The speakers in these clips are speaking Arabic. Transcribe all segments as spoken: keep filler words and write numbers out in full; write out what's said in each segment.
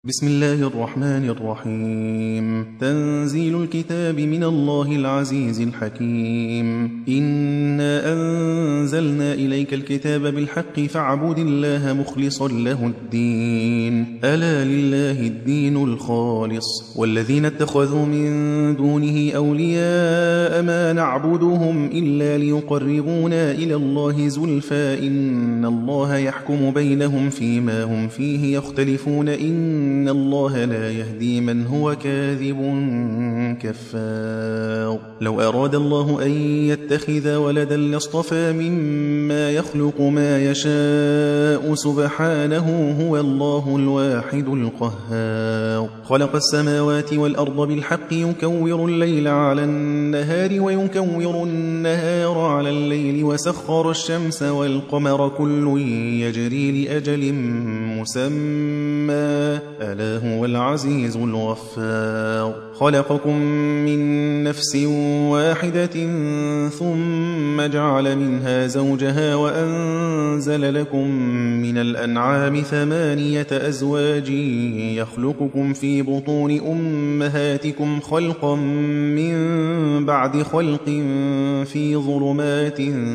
بسم الله الرحمن الرحيم. تنزيل الكتاب من الله العزيز الحكيم. إنا أنزلنا إليك الكتاب بالحق فاعبد الله مخلصا له الدين، ألا لله الدين الخالص. والذين اتخذوا من دونه أولياء ما نعبدهم إلا ليقربونا إلى الله زلفى إن الله يحكم بينهم فيما هم فيه يختلفون إن إن الله لا يهدي من هو كاذب كفار. لو أراد الله أن يتخذ ولدا لاصطفى مما يخلق ما يشاء سبحانه هو الله الواحد القهار. خلق السماوات والأرض بالحق يكور الليل على النهار ويكور النهار على الليل وسخر الشمس والقمر كل يجري لأجل مسمى ألا هو العزيز الغفار. خلقكم من نفس واحدة ثم جعل منها زوجها وأنزل لكم من الأنعام ثمانية أزواج يخلقكم في بطون أمهاتكم خلقا من بعد خلق في ظلمات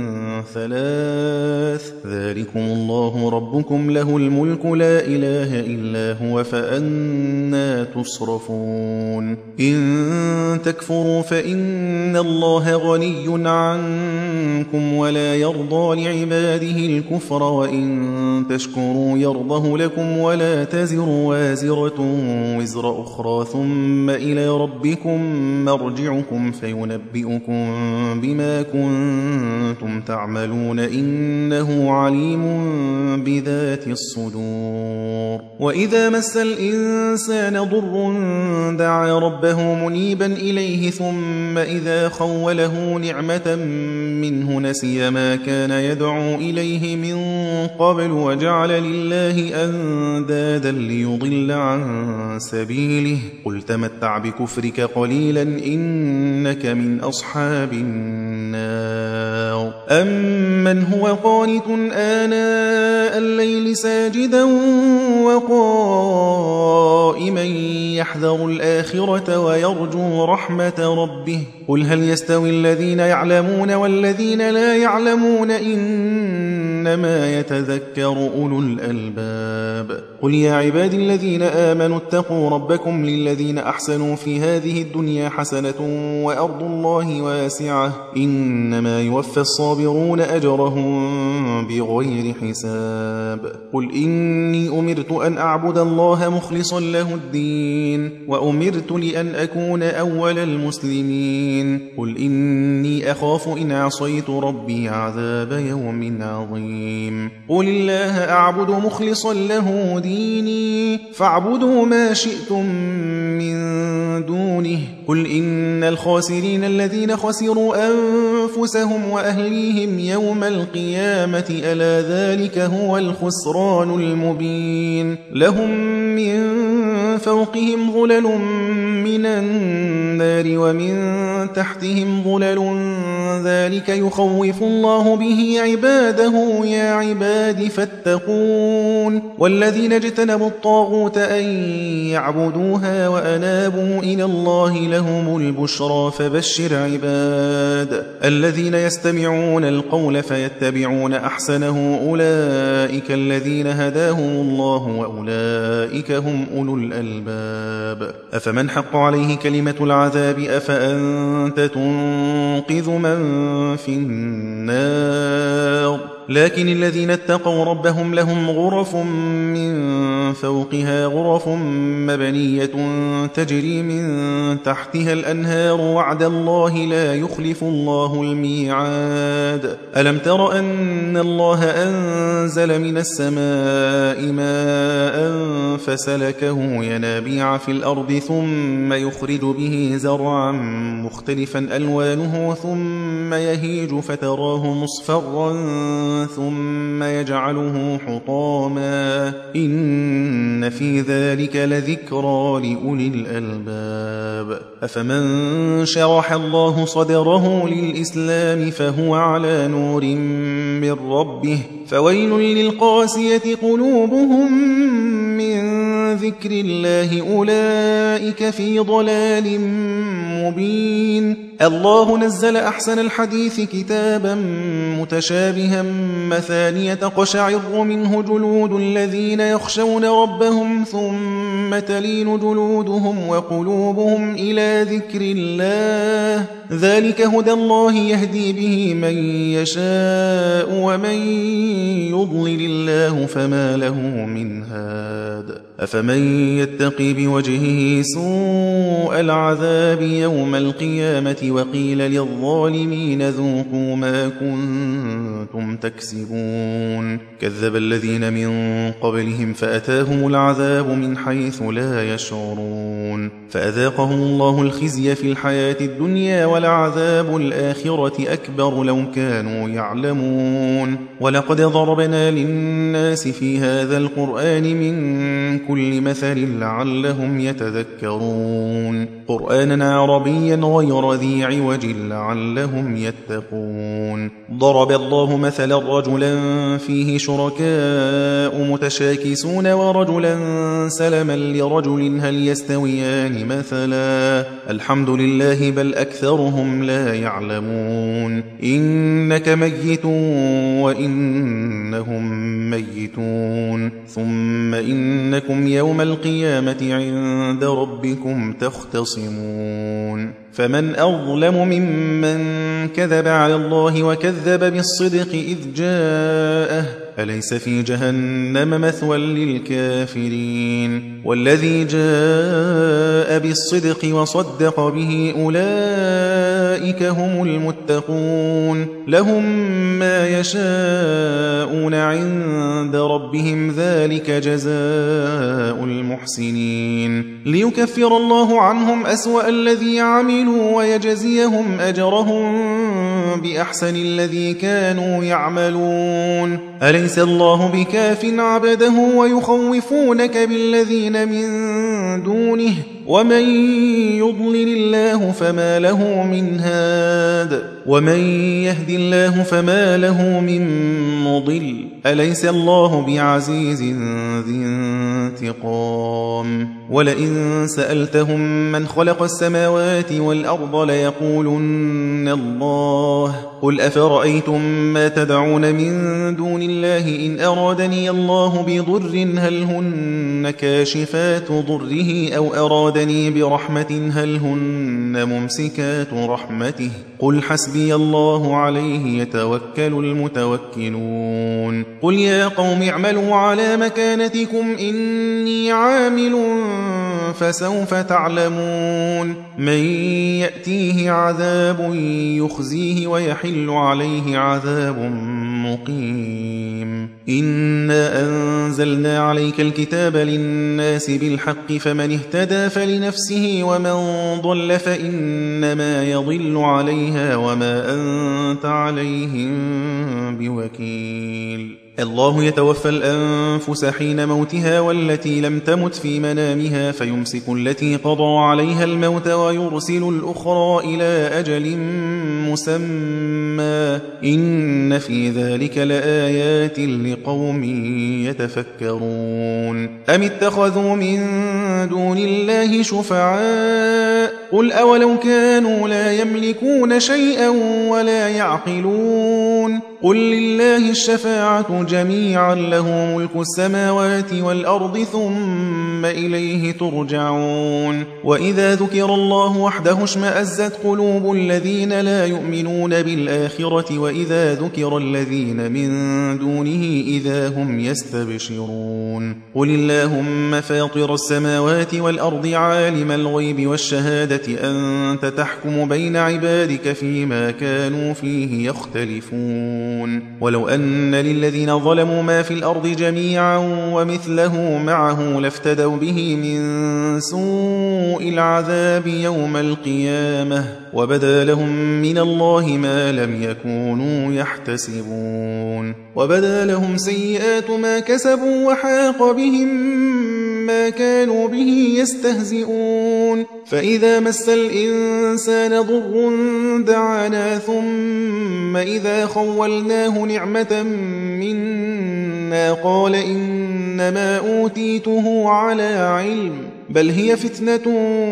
ثلاث ذلكم الله ربكم له الملك لا إله إلا هو فأنا تصرفون. إن تكفروا فإن الله غني عنكم ولا يرضى لعباده الكفر وإن تشكروا يرضه لكم ولا تزر وازرة وزر أخرى ثم إلى ربكم مرجعكم فينبئكم بما كنتم تعملون إنه عليم بذات الصدور. وإذا مس الإنسان ضر دعا ربه منيبا إليه ثم إذا خوله نعمة منه نسي ما كان يدعو إليه من قبل وجعل لله أندادا ليضل عن سبيله قل تمتع بكفرك قليلا إنك من أصحاب النار. أمن هو قانت آناء الليل ساجدا وقائما يحذر الآخرة ويرجو رحمة ربه قل هل يستوي الذين يعلمون والذين لا يعلمون إنما يتذكر أولو الألباب. قل يا عباد الذين آمنوا اتقوا ربكم للذين أحسنوا في هذه الدنيا حسنة وأرض الله واسعة إنما يوفى الصابرون أجرهم بغير حساب. قل إني أمرت أن أعبد الله مخلصا له الدين وأمرت لأن أكون أول المسلمين. قل إني أخاف إن عصيت ربي عذاب يوم عظيم. قل الله أعبد مخلصا له ديني فاعبدوا ما شئتم من دونه. قل إن الخاسرين الذين خسروا أنفسهم وأهليهم يوم القيامة ألا ذلك هو الخسران المبين. لهم من فوقهم ظلل من النار ومن تحتهم ظلل ذلك يخوف الله به عباده يا عباد فاتقون. والذين اجتنبوا الطاغوت أن يعبدوها وأنابوا إلى الله لهم البشرى فبشر عباد الذين يستمعون القول فيتبعون أحسنه أولئك الذين هداهم الله وأولئك هم أولو الألباب. أفمن حق عليه كلمة العذاب أفأنت تنقذ من في النار. لكن الذين اتقوا ربهم لهم غرف من فوقها غرف مبنية تجري من تحتها الأنهار وعد الله لا يخلف الله الميعاد. ألم تر أن الله أنزل من السماء ماء فسلكه ينابيع في الأرض ثم يخرج به زرعا مختلفا ألوانه ثم يهيج فتراه مصفرا ثم يجعله حطاما إن في ذلك لذكرى لأولي الألباب. أفمن شرح الله صدره للإسلام فهو على نور من ربه فويل للقاسية قلوبهم من ذكر الله أولئك في ضلال مبين. الله نزل أحسن الحديث كتابا متشابها مثانية تقشعر منه جلود الذين يخشون ربهم ثم تلين جلودهم وقلوبهم إلى ذكر الله ذلك هدى الله يهدي به من يشاء ومن يضلل الله فما له من هاد. أفمن يتقي بوجهه سوء العذاب يوم القيامة وقيل للظالمين ذوقوا ما كنتم تكسبون. كذب الذين من قبلهم فأتاهم العذاب من حيث لا يشعرون فأذاقهم الله الخزي في الحياة الدنيا ولعذاب الآخرة أكبر لو كانوا يعلمون. ولقد ضربنا للناس في هذا القرآن من كل مثل لعلهم يتذكرون قرآنا عربيا غير ذي عوج لعلهم يتقون. ضرب الله مثلا رجلا فيه شركاء متشاكسون ورجلا سلما لرجل هل يستويان مثلا الحمد لله بل أكثرهم لا يعلمون. إنك ميت وإنهم ميتون ثم إنكم يوم القيامة عند ربكم تختصمون. فمن أظلم ممن كذب على الله وكذب بالصدق إذ جاءه أليس في جهنم مثوى للكافرين. والذي جاء بالصدق وصدق به أولئك هم المتقون لهم ما يشاءون عند ربهم ذلك جزاء المحسنين. ليكفر الله عنهم أسوأ الذي عملوا ويجزيهم أجرهم بأحسن الذي كانوا يعملون. أليس الله بكاف عبده ويخوفونك بالذين من دونه ومن يضلل الله فما له من هاد ومن يهد الله فما له من مضل. أليس الله بعزيز ذي انتقام. ولئن سألتهم من خلق السماوات والأرض ليقولن الله قل أفرأيتم ما تدعون من دون الله إن أرادني الله بضر هل هن كاشفات ضره أو أرادني برحمة هل هن ممسكات رحمته قل حسبي الله عليه يتوكل المتوكلون. قل يا قوم اعملوا على مكانتكم إني عامل فسوف تعلمون من يأتيه عذاب يخزيه ويحل عليه عذاب مقيم. إنا أنزلنا عليك الكتاب للناس بالحق فمن اهتدى فلنفسه ومن ضل فإنما يضل عليها وما أنت عليهم بوكيل. الله يتوفى الأنفس حين موتها والتي لم تمت في منامها فيمسك التي قضى عليها الموت ويرسل الأخرى إلى أجل مسمى إن في ذلك لآيات لقوم يتفكرون. أم اتخذوا من دون الله شفعاء قل أولو كانوا لا يملكون شيئا ولا يعقلون قل لله الشفاعة جميعا له ملك السماوات والأرض ثم إليه ترجعون. وإذا ذكر الله وحده اشمأزت قلوب الذين لا يؤمنون بالآخرة وإذا ذكر الذين من دونه إذا هم يستبشرون. قل اللهم فاطر السماوات والأرض عالم الغيب والشهادة أنت تحكم بين عبادك فيما كانوا فيه يختلفون. ولو أن للذين ظلموا ما في الأرض جميعا ومثله معه لافتدوا به من سوء العذاب يوم القيامة وبدا لهم من الله ما لم يكونوا يحتسبون. وبدا لهم سيئات ما كسبوا وحاق بهم ما كانوا به يستهزئون. فإذا مس الإنسان ضر دعانا ثم إذا خولناه نعمة منا الجنة قال إنما أوتيته على علم بل هي فتنة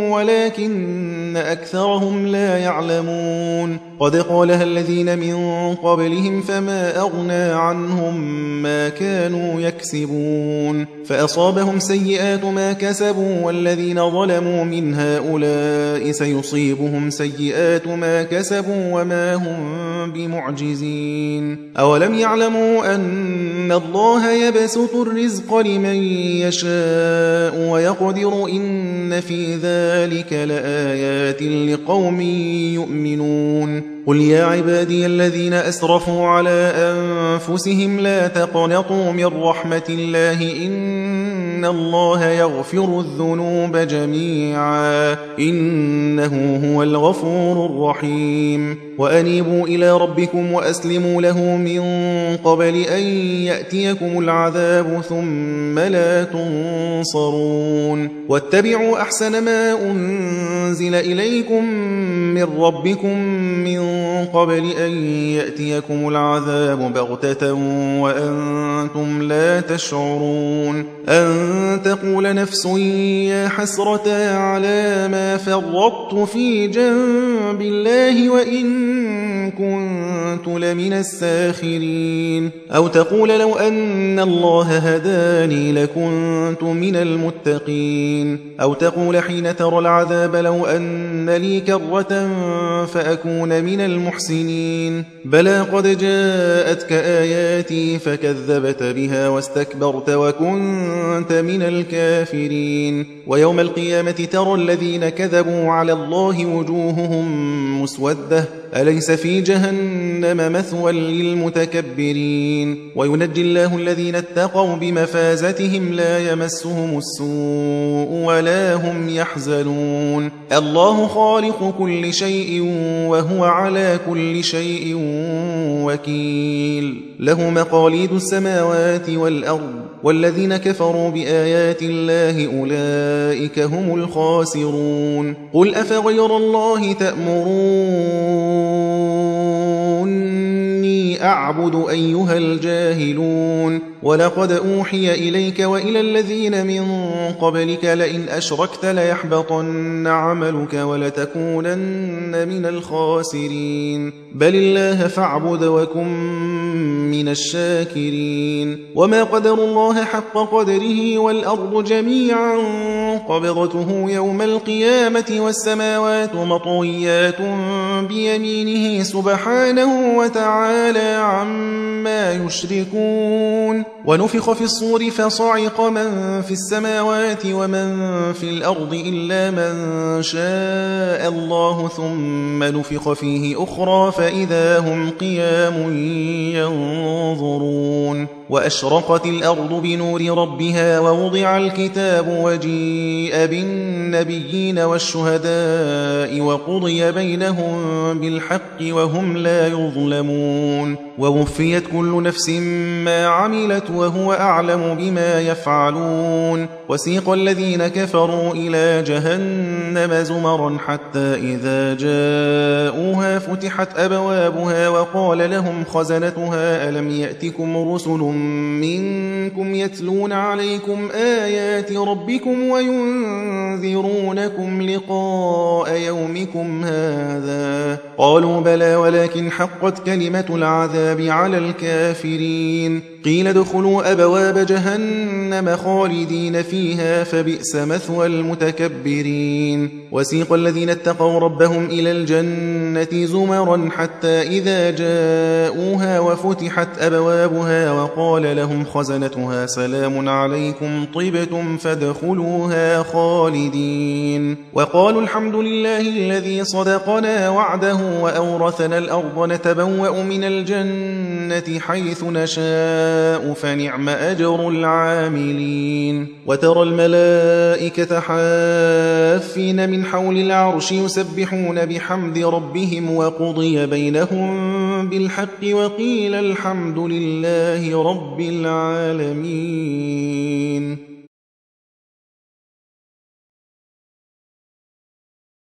ولكن أكثرهم لا يعلمون قد قالها الذين من قبلهم فما أغنى عنهم ما كانوا يكسبون فأصابهم سيئات ما كسبوا والذين ظلموا من هؤلاء سيصيبهم سيئات ما كسبوا وما هم بمعجزين أولم يعلموا أن الله يبسط الرزق لمن يشاء ويقدر إن في ذلك لآيات لقوم يؤمنون قل يا عبادي الذين أسرفوا على أنفسهم لا تقنطوا من رحمة الله إن الله يغفر الذنوب جميعا إنه هو الغفور الرحيم وأنيبوا إلى ربكم وأسلموا له من قبل أن يأتيكم العذاب ثم لا تنصرون واتبعوا أحسن ما أنزل إليكم من ربكم من قبل أن يأتيكم العذاب بغتة وأنتم لا تشعرون أن تقول نفس يا حسرة على ما فرطت في جنب الله وإن كنت لمن الساخرين أو تقول لو أن الله هداني لكنت من المتقين أو تقول حين ترى العذاب لو أن لي كرة فأكون من المحسنين بلى قد جاءتك آياتي فكذبت بها واستكبرت وكنت من الكافرين ويوم القيامة ترى الذين كذبوا على الله وجوههم مسودة أليس في جهنم مثوى للمتكبرين وينجي الله الذين اتقوا بمفازتهم لا يمسهم السوء ولا هم يحزنون الله خالق كل شيء وهو على كل شيء وكيل له مقاليد السماوات والأرض والذين كفروا بآيات الله أولئك هم الخاسرون قل أفغير الله تأمروني أعبد أيها الجاهلون ولقد أوحي إليك وإلى الذين من قبلك لئن أشركت ليحبطن عملك ولتكونن من الخاسرين بل الله فاعبد وكن من الشاكرين وما قدر الله حق قدره والأرض جميعا قبضته يوم القيامة والسماوات مطويات بيمينه سبحانه وتعالى عما يشركون ونفخ في الصور فصعق من في السماوات ومن في الأرض إلا من شاء الله ثم نفخ فيه أخرى فإذا هم قيام ينظرون وأشرقت الأرض بنور ربها ووضع الكتاب وجيء بالنبيين والشهداء وقضي بينهم بالحق وهم لا يظلمون ووفيت كل نفس ما عملت وهو أعلم بما يفعلون وسيق الذين كفروا إلى جهنم زمرا حتى إذا جاءوها فتحت أبوابها وقال لهم خزنتها ألم يأتكم رسل منكم يتلون عليكم آيات ربكم وينذرونكم لقاء يومكم هذا قالوا بلى ولكن حقت كلمة العذاب على الكافرين قيل ادخلوا أبواب جهنم خالدين فيها فبئس مثوى المتكبرين وسيق الذين اتقوا ربهم إلى الجنة زمرا حتى إذا جاءوها وفتحت أبوابها وقال لهم خزنتها سلام عليكم طبتم فادخلوها خالدين وقالوا الحمد لله الذي صدقنا وعده وأورثنا الأرض نتبوأ من الجنة حيث نشاء فنعم أجر العاملين وترى الملائكة حافين من حول العرش يسبحون بحمد ربهم وقضي بينهم بالحق وقيل الحمد لله رب العالمين